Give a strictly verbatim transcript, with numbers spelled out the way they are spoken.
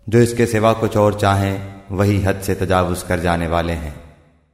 जो इसके सिवा कुछ और चाहें वही हद से तजावुज कर जाने वाले हैं।